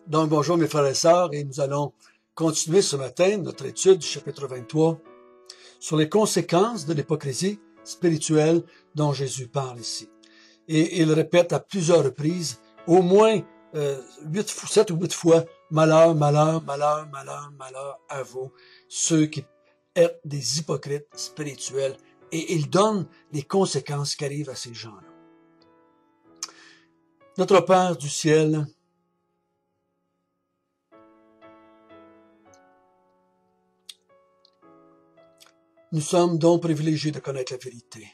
Donc, bonjour mes frères et sœurs, et nous allons continuer ce matin notre étude du chapitre 23 sur les conséquences de l'hypocrisie spirituelle dont Jésus parle ici. Et il répète à plusieurs reprises, au moins 7 ou 8 fois, malheur, malheur, malheur, malheur, malheur à vous, ceux qui êtes des hypocrites spirituels. Et il donne les conséquences qui arrivent à ces gens-là. Notre Père du ciel, nous sommes donc privilégiés de connaître la vérité.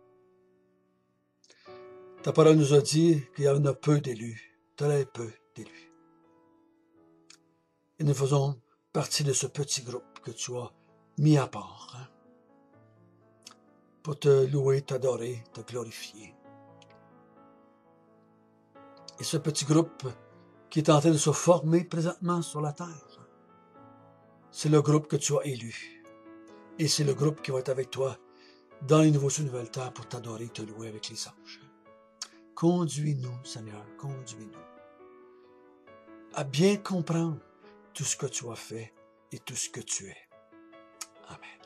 Ta parole nous a dit qu'il y en a peu d'élus, très peu d'élus. Et nous faisons partie de ce petit groupe que tu as mis à part, pour te louer, t'adorer, te glorifier. Et ce petit groupe qui est en train de se former présentement sur la terre, c'est le groupe que tu as élu. Et c'est le groupe qui va être avec toi dans les nouveaux cieux, nouvelles terres pour t'adorer et te louer avec les anges. Conduis-nous, Seigneur, conduis-nous à bien comprendre tout ce que tu as fait et tout ce que tu es. Amen.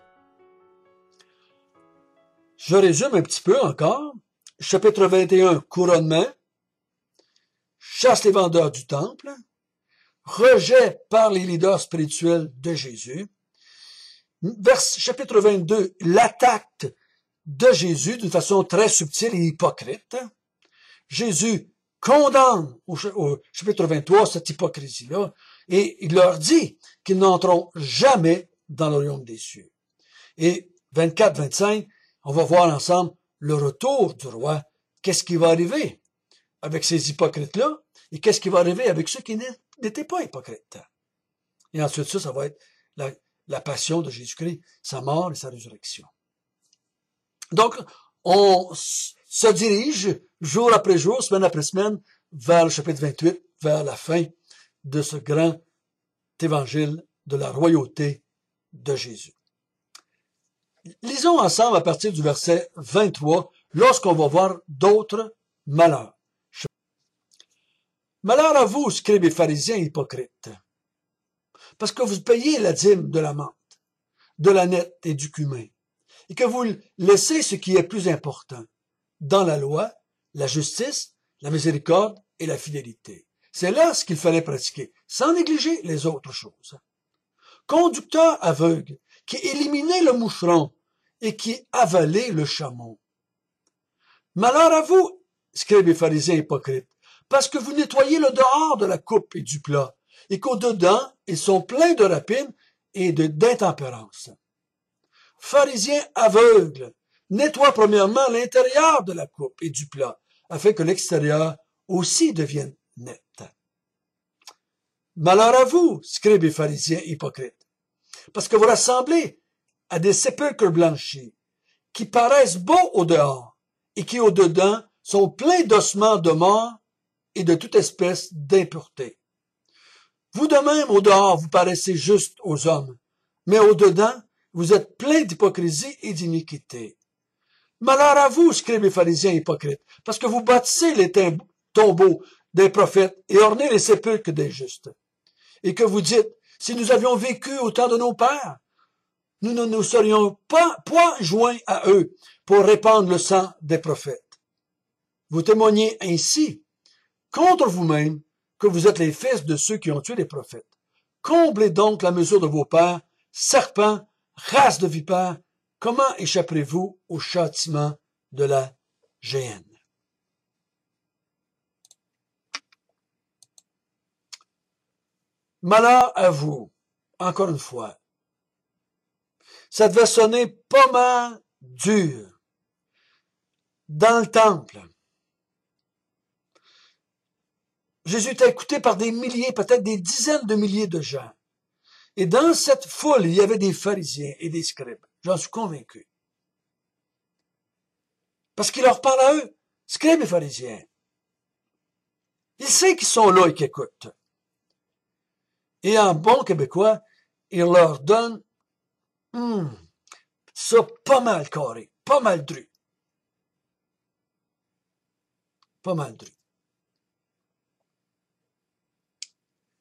Je résume un petit peu encore. Chapitre 21, couronnement. Chasse les vendeurs du temple. Rejet par les leaders spirituels de Jésus. Chapitre 22, l'attaque de Jésus d'une façon très subtile et hypocrite. Jésus condamne au chapitre 23 cette hypocrisie-là et il leur dit qu'ils n'entreront jamais dans le royaume des cieux. Et 24-25, on va voir ensemble le retour du roi. Qu'est-ce qui va arriver avec ces hypocrites-là et qu'est-ce qui va arriver avec ceux qui n'étaient pas hypocrites. Et ensuite ça va être la passion de Jésus-Christ, sa mort et sa résurrection. Donc, on se dirige jour après jour, semaine après semaine, vers le chapitre 28, vers la fin de ce grand évangile de la royauté de Jésus. Lisons ensemble à partir du verset 23, lorsqu'on va voir d'autres malheurs. Malheur à vous, scribes et pharisiens hypocrites, parce que vous payez la dîme de la menthe, de la nette et du cumin, et que vous laissez ce qui est plus important dans la loi, la justice, la miséricorde et la fidélité. C'est là ce qu'il fallait pratiquer, sans négliger les autres choses. Conducteur aveugle, qui éliminait le moucheron et qui avalait le chameau. Malheur à vous, scribes et pharisiens hypocrites, parce que vous nettoyez le dehors de la coupe et du plat, et qu'au-dedans, ils sont pleins de rapine et d'intempérance. Pharisiens aveugles, nettoie premièrement l'intérieur de la coupe et du plat, afin que l'extérieur aussi devienne net. Malheur à vous, scribes et pharisiens hypocrites, parce que vous rassemblez à des sépulcres blanchis, qui paraissent beaux au dehors, et qui au dedans sont pleins d'ossements de mort et de toute espèce d'impureté. Vous de même, au dehors, vous paraissez juste aux hommes, mais au dedans, vous êtes pleins d'hypocrisie et d'iniquité. Malheur à vous, scribes et pharisiens hypocrites, parce que vous bâtissez les tombeaux des prophètes et ornez les sépulcres des justes. Et que vous dites, si nous avions vécu au temps de nos pères, nous ne nous serions point joints à eux pour répandre le sang des prophètes. Vous témoignez ainsi contre vous-même que vous êtes les fils de ceux qui ont tué les prophètes. Comblez donc la mesure de vos pères, serpents, race de vipères. Comment échapperez-vous au châtiment de la géhenne? Malheur à vous, encore une fois. Ça devait sonner pas mal dur. Dans le temple, Jésus était écouté par des milliers, peut-être des dizaines de milliers de gens. Et dans cette foule, il y avait des pharisiens et des scribes. J'en suis convaincu. Parce qu'il leur parle à eux, scribes et pharisiens. Il sait qu'ils sont là et qu'ils écoutent. Et en bon québécois, il leur donne ça pas mal carré, pas mal dru. Pas mal dru.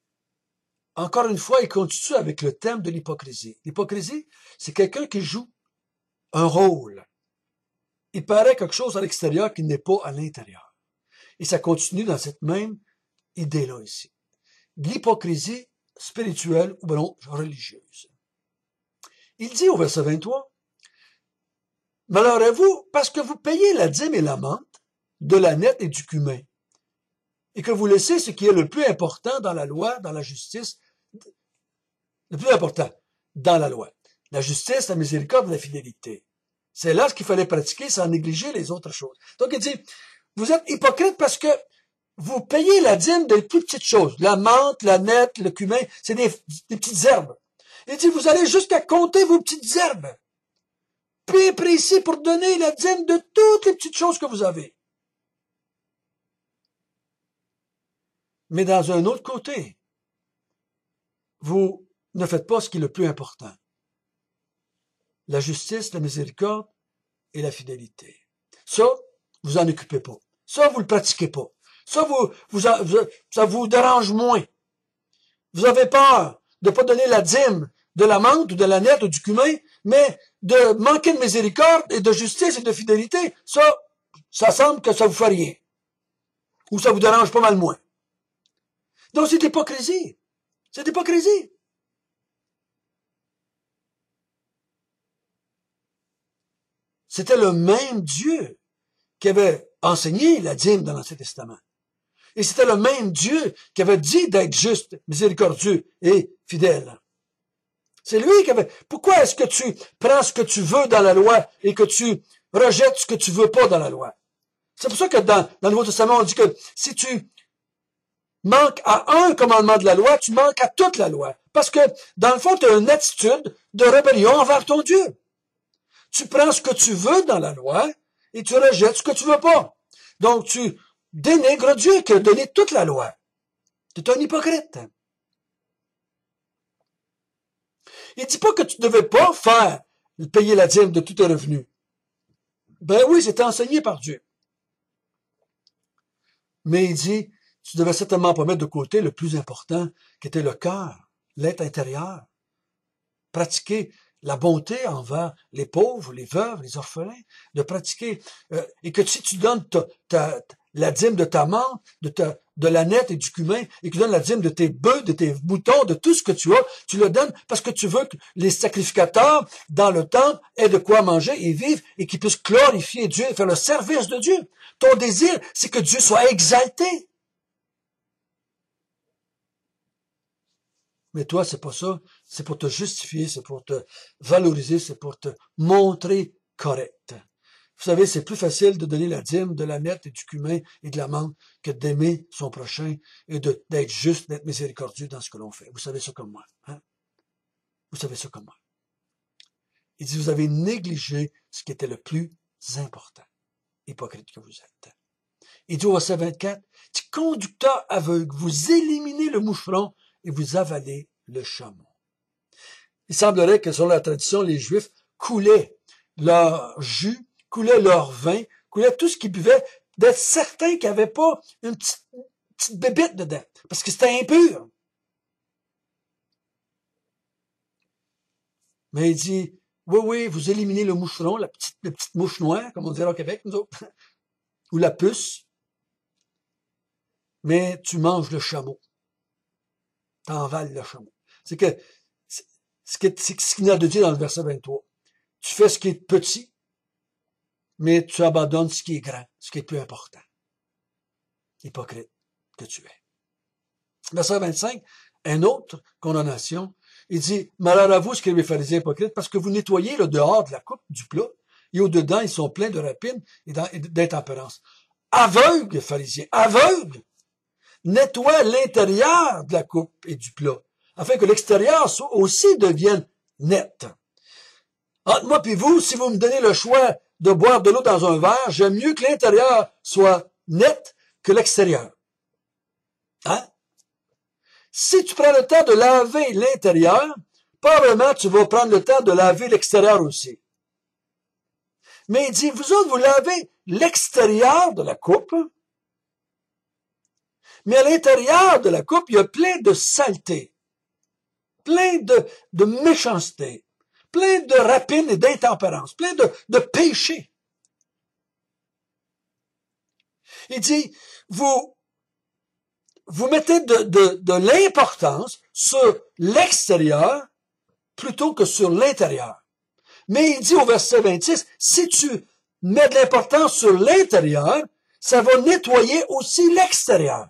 encore une fois, il continue avec le thème de l'hypocrisie. L'hypocrisie, c'est quelqu'un qui joue un rôle. Il paraît quelque chose à l'extérieur qui n'est pas à l'intérieur. Et ça continue dans cette même idée-là ici. L'hypocrisie spirituelle ou bien religieuse. Il dit au verset 23, « Malheur à vous, parce que vous payez la dîme et la menthe de la nette et du cumin, et que vous laissez ce qui est le plus important dans la loi, dans la justice, le plus important dans la loi, la justice, la miséricorde et la fidélité. » C'est là ce qu'il fallait pratiquer sans négliger les autres choses. Donc il dit, vous êtes hypocrite parce que vous payez la dîme des plus petites choses. La menthe, la nette, le cumin, c'est des petites herbes. Il dit, vous allez jusqu'à compter vos petites herbes. Bien précis pour donner la dîme de toutes les petites choses que vous avez. Mais dans un autre côté, vous ne faites pas ce qui est le plus important. La justice, la miséricorde et la fidélité. Ça, vous en occupez pas. Ça, vous le pratiquez pas. Ça, ça vous dérange moins. Vous avez peur de pas donner la dîme de la menthe ou de la nette ou du cumin, mais de manquer de miséricorde et de justice et de fidélité. Ça semble que ça vous fait rien. Ou ça vous dérange pas mal moins. Donc, c'est l'hypocrisie. C'est l'hypocrisie. C'était le même Dieu qui avait enseigné la dîme dans l'Ancien Testament. Et c'était le même Dieu qui avait dit d'être juste, miséricordieux et fidèle. C'est lui qui avait... Pourquoi est-ce que tu prends ce que tu veux dans la loi et que tu rejettes ce que tu veux pas dans la loi? C'est pour ça que dans le Nouveau Testament, on dit que si tu manques à un commandement de la loi, tu manques à toute la loi. Parce que, dans le fond, tu as une attitude de rébellion envers ton Dieu. Tu prends ce que tu veux dans la loi et tu rejettes ce que tu veux pas. Donc, tu dénigres Dieu qui a donné toute la loi. Tu es un hypocrite. Il dit pas que tu ne devais pas payer la dîme de tous tes revenus. Ben oui, c'était enseigné par Dieu. Mais il dit, tu devais certainement pas mettre de côté le plus important, qui était le cœur, l'être intérieur. Pratiquer la bonté envers les pauvres, les veuves, les orphelins, de pratiquer, et que si tu donnes la dîme de ta menthe, de la nette et du cumin, et que tu donnes la dîme de tes bœufs, de tes moutons, de tout ce que tu as, tu le donnes parce que tu veux que les sacrificateurs dans le temple aient de quoi manger et vivre et qu'ils puissent glorifier Dieu et faire le service de Dieu. Ton désir, c'est que Dieu soit exalté. Mais toi, c'est pas ça. C'est pour te justifier, c'est pour te valoriser, c'est pour te montrer correct. Vous savez, c'est plus facile de donner la dîme de la nette et du cumin et de la menthe que d'aimer son prochain et d'être juste, d'être miséricordieux dans ce que l'on fait. Vous savez ça comme moi. Hein? Vous savez ça comme moi. Il dit, vous avez négligé ce qui était le plus important. Hypocrite que vous êtes. Il dit au verset 24, « Conducteur aveugle, vous éliminez le moucheron et vous avalez le chameau. » Il semblerait que, selon la tradition, les Juifs coulaient leur jus, coulaient leur vin, coulaient tout ce qu'ils buvaient, d'être certains qu'il n'y avait pas une petite bébite dedans, parce que c'était impur. Mais il dit, oui, vous éliminez le moucheron, la petite mouche noire, comme on dirait au Québec, nous autres, ou la puce, mais tu manges le chameau. T'envales le chameau. C'est ce qu'il y a de dire dans le verset 23. Tu fais ce qui est petit, mais tu abandonnes ce qui est grand, ce qui est plus important. Hypocrite que tu es. Verset 25, une autre condamnation. Il dit, malheur à vous, ce que les pharisiens hypocrites, parce que vous nettoyez le dehors de la coupe, du plat, et au-dedans, ils sont pleins de rapines et d'intempérance. Aveugle, les pharisiens, aveugle! Nettoie l'intérieur de la coupe et du plat, afin que l'extérieur aussi devienne net. Entre moi et vous, si vous me donnez le choix de boire de l'eau dans un verre, j'aime mieux que l'intérieur soit net que l'extérieur. Hein? Si tu prends le temps de laver l'intérieur, probablement tu vas prendre le temps de laver l'extérieur aussi. Mais il dit, vous autres, vous lavez l'extérieur de la coupe, mais à l'intérieur de la coupe, il y a plein de saleté. plein de méchanceté, plein de rapine et d'intempérance, plein de péché. Il dit, vous mettez de l'importance sur l'extérieur plutôt que sur l'intérieur. Mais il dit au verset 26, si tu mets de l'importance sur l'intérieur, ça va nettoyer aussi l'extérieur.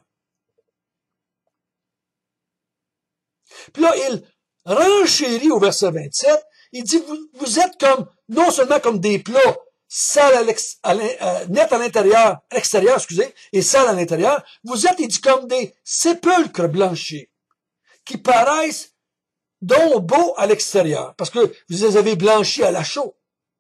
Puis là, il renchérit au verset 27, il dit, vous êtes comme, non seulement comme des plats sales net à l'intérieur, à l'extérieur, excusez, et sales à l'intérieur, vous êtes, il dit, comme des sépulcres blanchis, qui paraissent donc beaux à l'extérieur, parce que vous les avez blanchis à la chaux.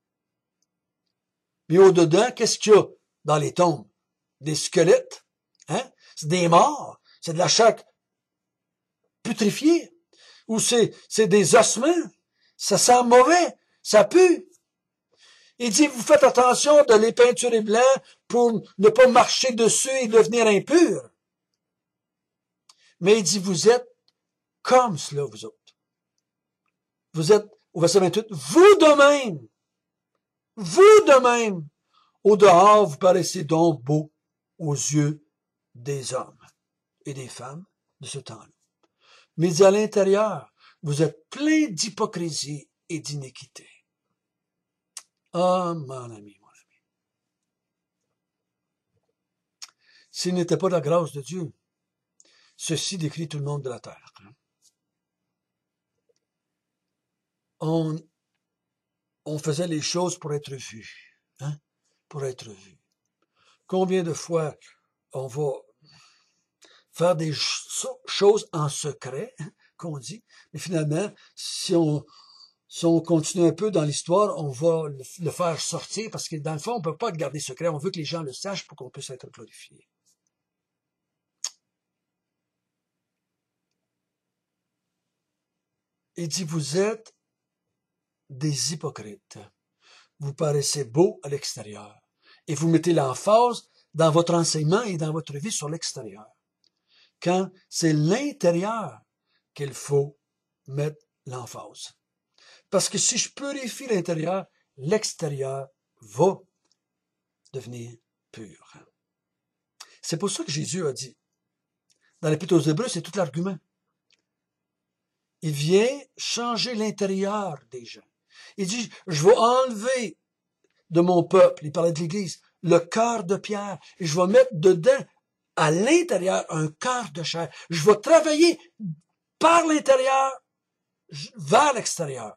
Mais au-dedans, qu'est-ce qu'il y a dans les tombes? Des squelettes, hein? C'est des morts, c'est de la chair putréfiée, ou c'est des ossements, ça sent mauvais, ça pue. Il dit, vous faites attention de les peinturer blancs pour ne pas marcher dessus et devenir impur. Mais il dit, vous êtes comme cela, vous autres. Vous êtes, au verset 28, vous de même, au dehors, vous paraissez donc beaux aux yeux des hommes et des femmes de ce temps-là. Mais à l'intérieur, vous êtes plein d'hypocrisie et d'iniquité. Ah, mon ami. S'il n'était pas la grâce de Dieu, ceci décrit tout le monde de la terre. On faisait les choses pour être vus, hein? Pour être vus. Combien de fois on va faire des choses en secret, hein, qu'on dit, mais finalement, si on continue un peu dans l'histoire, on va le faire sortir, parce que dans le fond, on ne peut pas le garder secret, on veut que les gens le sachent pour qu'on puisse être glorifié. Il dit, vous êtes des hypocrites. Vous paraissez beaux à l'extérieur. Et vous mettez l'emphase dans votre enseignement et dans votre vie sur l'extérieur. Quand c'est l'intérieur qu'il faut mettre l'emphase. Parce que si je purifie l'intérieur, l'extérieur va devenir pur. C'est pour ça que Jésus a dit, dans l'Épître aux Hébreux, c'est tout l'argument. Il vient changer l'intérieur des gens. Il dit, je vais enlever de mon peuple, il parlait de l'Église, le cœur de pierre, et je vais mettre dedans, à l'intérieur, un cœur de chair. Je vais travailler par l'intérieur vers l'extérieur.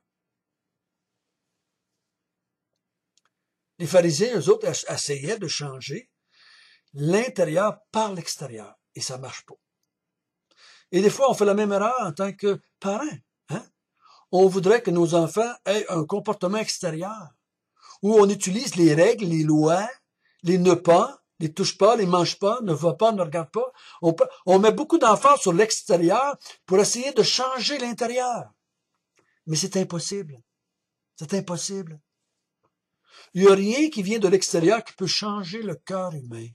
Les pharisiens, eux autres, essayaient de changer l'intérieur par l'extérieur, et ça marche pas. Et des fois, on fait la même erreur en tant que parents. Hein? On voudrait que nos enfants aient un comportement extérieur, où on utilise les règles, les lois, les ne pas, les touche pas, les mange pas, ne va pas, ne regarde pas. On met beaucoup d'emphase sur l'extérieur pour essayer de changer l'intérieur. Mais c'est impossible. C'est impossible. Il n'y a rien qui vient de l'extérieur qui peut changer le cœur humain.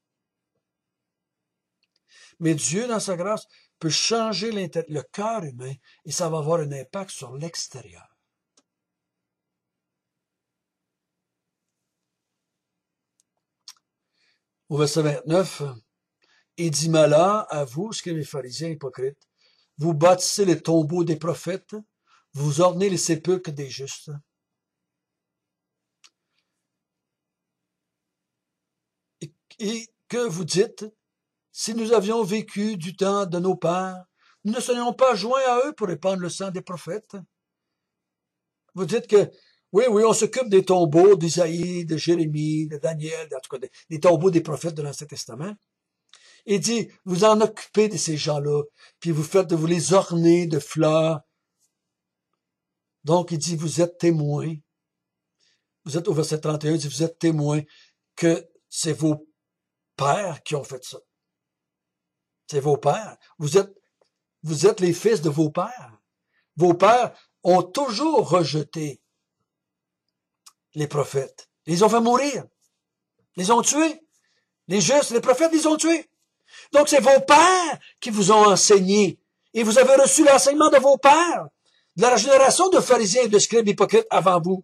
Mais Dieu, dans sa grâce, peut changer le cœur humain et ça va avoir un impact sur l'extérieur. Au verset 29, « Et dit malheur à vous, ce que les pharisiens hypocrites, vous bâtissez les tombeaux des prophètes, vous ornez les sépulcres des justes. » Et que vous dites, si nous avions vécu du temps de nos pères, nous ne serions pas joints à eux pour répandre le sang des prophètes. Vous dites que, oui, on s'occupe des tombeaux d'Isaïe, de Jérémie, de Daniel, en tout cas des tombeaux des prophètes de l'Ancien Testament. Il dit, vous en occupez de ces gens-là, puis vous les ornez de fleurs. Donc, il dit, vous êtes témoins. Vous êtes au verset 31, il dit, vous êtes témoins que c'est vos pères qui ont fait ça. C'est vos pères. Vous êtes les fils de vos pères. Vos pères ont toujours rejeté les prophètes. Ils les ont fait mourir. Ils les ont tués. Les justes, les prophètes, ils les ont tués. Donc, c'est vos pères qui vous ont enseigné Et vous avez reçu l'enseignement de vos pères, de la génération de pharisiens et de scribes hypocrites avant vous.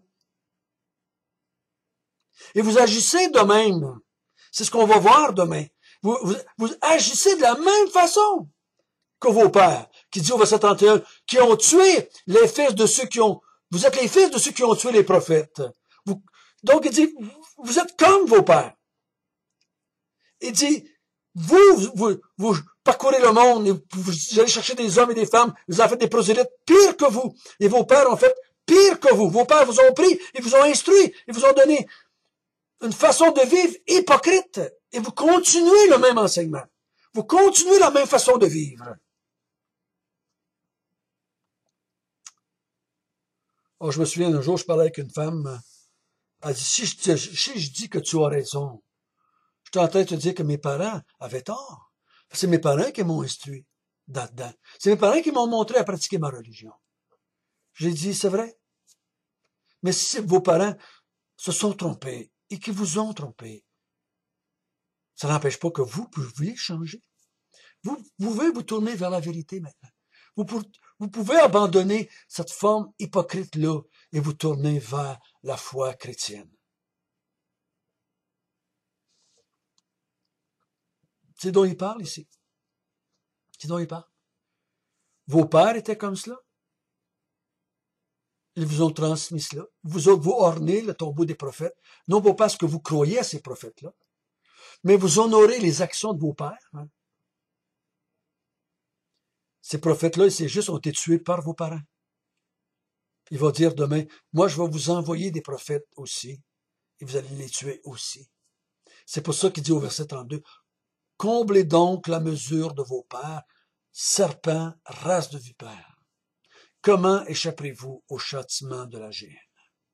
Et vous agissez de même. C'est ce qu'on va voir demain. Vous agissez de la même façon que vos pères, qui dit au verset 31, qui ont tué les fils de ceux qui ont... Vous êtes les fils de ceux qui ont tué les prophètes. Donc il dit, vous êtes comme vos pères. Il dit, vous parcourez le monde, et vous allez chercher des hommes et des femmes, vous en faites des prosélytes pires que vous. Et vos pères ont fait pire que vous. Vos pères vous ont pris, ils vous ont instruit, ils vous ont donné une façon de vivre hypocrite. Et vous continuez le même enseignement. Vous continuez la même façon de vivre. Oh, je me souviens un jour, je parlais avec une femme. Elle dit, si je dis que tu as raison, je suis en train de te dire que mes parents avaient tort. C'est mes parents qui m'ont instruit là-dedans. C'est mes parents qui m'ont montré à pratiquer ma religion. J'ai dit, c'est vrai. Mais si vos parents se sont trompés et qu'ils vous ont trompé, ça n'empêche pas que vous pouviez changer. Vous pouvez vous tourner vers la vérité maintenant. Vous pouvez abandonner cette forme hypocrite-là et vous tourner vers la foi chrétienne. C'est dont il parle ici. C'est dont il parle. Vos pères étaient comme cela. Ils vous ont transmis cela. Vous ornez le tombeau des prophètes, non pas parce que vous croyez à ces prophètes-là, mais vous honorez les actions de vos pères. Hein. Ces prophètes-là, c'est juste, ont été tués par vos parents. Il va dire demain, moi je vais vous envoyer des prophètes aussi, et vous allez les tuer aussi. C'est pour ça qu'il dit au verset 32, comblez donc la mesure de vos pères, serpents, race de vipères. Comment échapperez-vous au châtiment de la géhenne?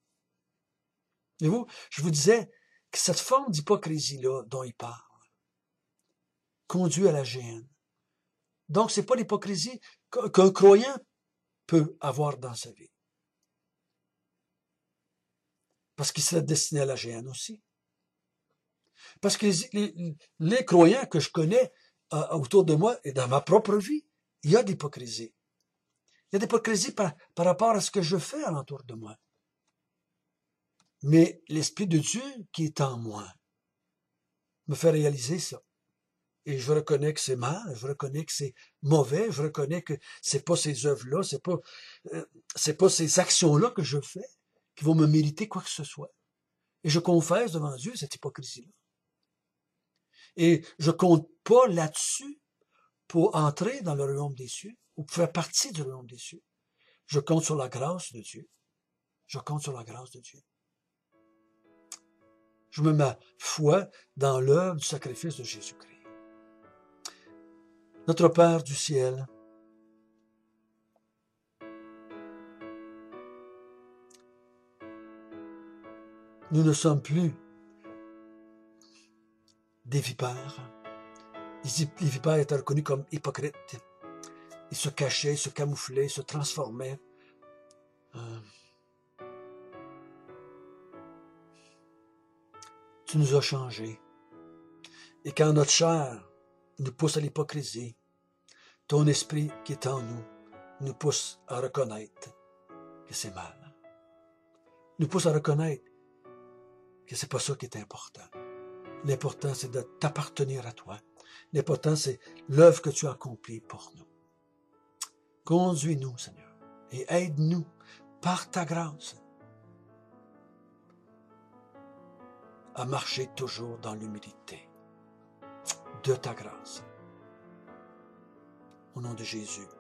Et vous, je vous disais que cette forme d'hypocrisie-là dont il parle conduit à la géhenne. Donc, c'est pas l'hypocrisie qu'un croyant peut avoir dans sa vie. Parce qu'il serait destiné à la géhenne aussi. Parce que les croyants que je connais autour de moi et dans ma propre vie, il y a de l'hypocrisie. Il y a de l'hypocrisie par rapport à ce que je fais alentour de moi. Mais l'Esprit de Dieu qui est en moi me fait réaliser ça. Et je reconnais que c'est mal, je reconnais que c'est mauvais, je reconnais que c'est pas ces œuvres-là, c'est pas ces actions-là que je fais qui vont me mériter quoi que ce soit. Et je confesse devant Dieu cette hypocrisie-là. Et je compte pas là-dessus pour entrer dans le royaume des cieux ou pour faire partie du royaume des cieux. Je compte sur la grâce de Dieu. Je compte sur la grâce de Dieu. Je mets ma foi dans l'œuvre du sacrifice de Jésus-Christ. Notre Père du ciel, nous ne sommes plus des vipères. Les vipères étaient reconnus comme hypocrites. Ils se cachaient, ils se camouflaient, ils se transformaient. Tu nous as changés. Et quand notre chair nous pousse à l'hypocrisie, ton esprit qui est en nous nous pousse à reconnaître que c'est mal. Nous pousse à reconnaître que c'est pas ça qui est important. L'important, c'est de t'appartenir à toi. L'important, c'est l'œuvre que tu as accomplie pour nous. Conduis-nous, Seigneur, et aide-nous par ta grâce à marcher toujours dans l'humilité de ta grâce. Au nom de Jésus.